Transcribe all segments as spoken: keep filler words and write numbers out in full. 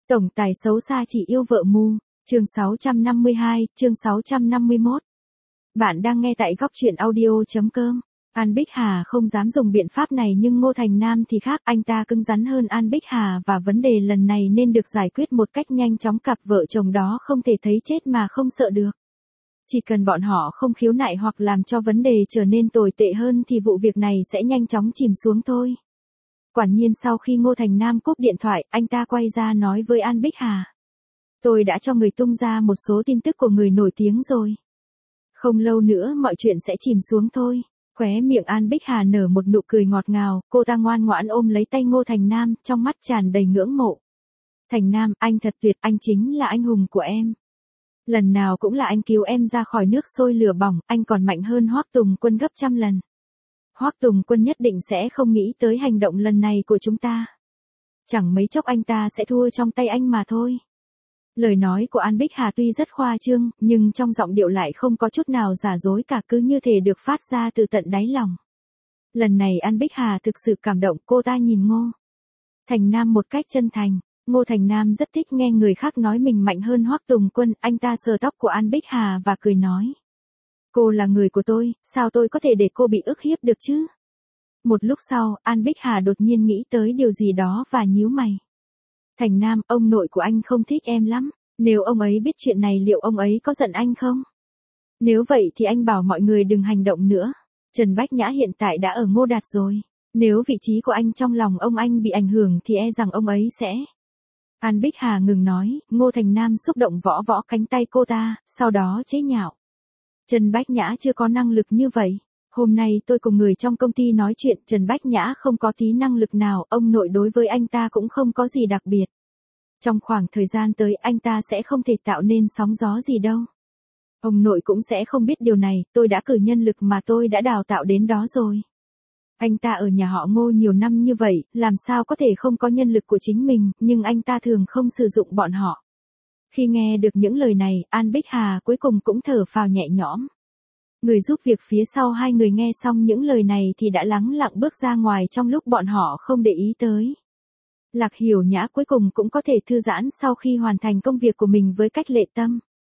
Tổng tài xấu xa chỉ yêu vợ mù, chương sáu trăm năm mươi hai, chương sáu trăm năm mươi mốt. Bạn đang nghe tại góc truyện audio.com. An Bích Hà không dám dùng biện pháp này nhưng Ngô Thành Nam thì khác, anh ta cứng rắn hơn An Bích Hà và vấn đề lần này nên được giải quyết một cách nhanh chóng, cặp vợ chồng đó không thể thấy chết mà không sợ được. Chỉ cần bọn họ không khiếu nại hoặc làm cho vấn đề trở nên tồi tệ hơn thì vụ việc này sẽ nhanh chóng chìm xuống thôi. Quả nhiên sau khi Ngô Thành Nam cúp điện thoại, anh ta quay ra nói với An Bích Hà. Tôi đã cho người tung ra một số tin tức của người nổi tiếng rồi. Không lâu nữa mọi chuyện sẽ chìm xuống thôi. Khóe miệng An Bích Hà nở một nụ cười ngọt ngào, cô ta ngoan ngoãn ôm lấy tay Ngô Thành Nam, trong mắt tràn đầy ngưỡng mộ. Thành Nam, anh thật tuyệt, anh chính là anh hùng của em. Lần nào cũng là anh cứu em ra khỏi nước sôi lửa bỏng, anh còn mạnh hơn Hoắc Tùng Quân gấp trăm lần. Hoắc Tùng Quân nhất định sẽ không nghĩ tới hành động lần này của chúng ta. Chẳng mấy chốc anh ta sẽ thua trong tay anh mà thôi. Lời nói của An Bích Hà tuy rất khoa trương, nhưng trong giọng điệu lại không có chút nào giả dối cả, cứ như thể được phát ra từ tận đáy lòng. Lần này An Bích Hà thực sự cảm động, cô ta nhìn Ngô Thành Nam một cách chân thành. Ngô Thành Nam rất thích nghe người khác nói mình mạnh hơn Hoắc Tùng Quân, anh ta sờ tóc của An Bích Hà và cười nói. Cô là người của tôi, sao tôi có thể để cô bị ức hiếp được chứ? Một lúc sau, An Bích Hà đột nhiên nghĩ tới điều gì đó và nhíu mày. Thành Nam, ông nội của anh không thích em lắm, nếu ông ấy biết chuyện này liệu ông ấy có giận anh không? Nếu vậy thì anh bảo mọi người đừng hành động nữa. Trần Bách Nhã hiện tại đã ở Ngô Đạt rồi, nếu vị trí của anh trong lòng ông anh bị ảnh hưởng thì e rằng ông ấy sẽ... An Bích Hà ngừng nói, Ngô Thành Nam xúc động võ võ cánh tay cô ta, sau đó chế nhạo. Trần Bách Nhã chưa có năng lực như vậy. Hôm nay tôi cùng người trong công ty nói chuyện, Trần Bách Nhã không có tí năng lực nào, ông nội đối với anh ta cũng không có gì đặc biệt. Trong khoảng thời gian tới anh ta sẽ không thể tạo nên sóng gió gì đâu. Ông nội cũng sẽ không biết điều này, tôi đã cử nhân lực mà tôi đã đào tạo đến đó rồi. Anh ta ở nhà họ Ngô nhiều năm như vậy, làm sao có thể không có nhân lực của chính mình, nhưng anh ta thường không sử dụng bọn họ. Khi nghe được những lời này, An Bích Hà cuối cùng cũng thở phào nhẹ nhõm. Người giúp việc phía sau hai người nghe xong những lời này thì đã lắng lặng bước ra ngoài trong lúc bọn họ không để ý tới. Lạc Hiểu Nhã cuối cùng cũng có thể thư giãn sau khi hoàn thành công việc của mình với cách lệ tâm.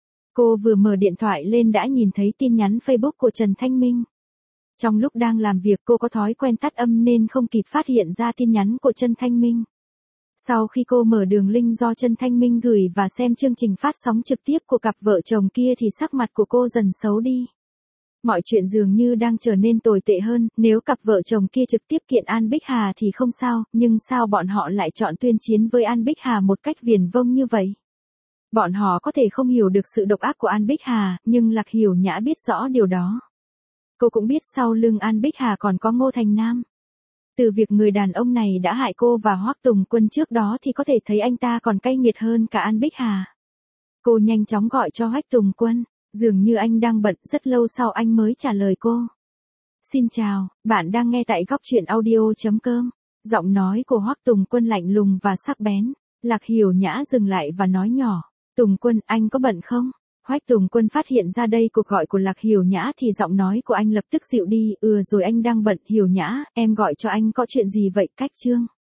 Cô vừa mở điện thoại lên đã nhìn thấy tin nhắn Facebook của Trần Thanh Minh. Trong lúc đang làm việc cô có thói quen tắt âm nên không kịp phát hiện ra tin nhắn của Trần Thanh Minh. Sau khi cô mở đường link do Trần Thanh Minh gửi và xem chương trình phát sóng trực tiếp của cặp vợ chồng kia thì sắc mặt của cô dần xấu đi. Mọi chuyện dường như đang trở nên tồi tệ hơn, nếu cặp vợ chồng kia trực tiếp kiện An Bích Hà thì không sao, nhưng sao bọn họ lại chọn tuyên chiến với An Bích Hà một cách viển vông như vậy? Bọn họ có thể không hiểu được sự độc ác của An Bích Hà, nhưng Lạc Hiểu Nhã biết rõ điều đó. Cô cũng biết sau lưng An Bích Hà còn có Ngô Thành Nam. Từ việc người đàn ông này đã hại cô và Hoắc Tùng Quân trước đó thì có thể thấy anh ta còn cay nghiệt hơn cả An Bích Hà. Cô nhanh chóng gọi cho Hoắc Tùng Quân, dường như anh đang bận, rất lâu sau anh mới trả lời cô. Xin chào, bạn đang nghe tại góc truyện audio.com. Giọng nói của Hoắc Tùng Quân lạnh lùng và sắc bén. Lạc Hiểu Nhã dừng lại và nói nhỏ, Tùng Quân, anh có bận không? Hoắc Tùng Quân phát hiện ra đây cuộc gọi của Lạc Hiểu Nhã thì giọng nói của anh lập tức dịu đi, ừ rồi anh đang bận. Hiểu Nhã, em gọi cho anh có chuyện gì vậy? Cách Trương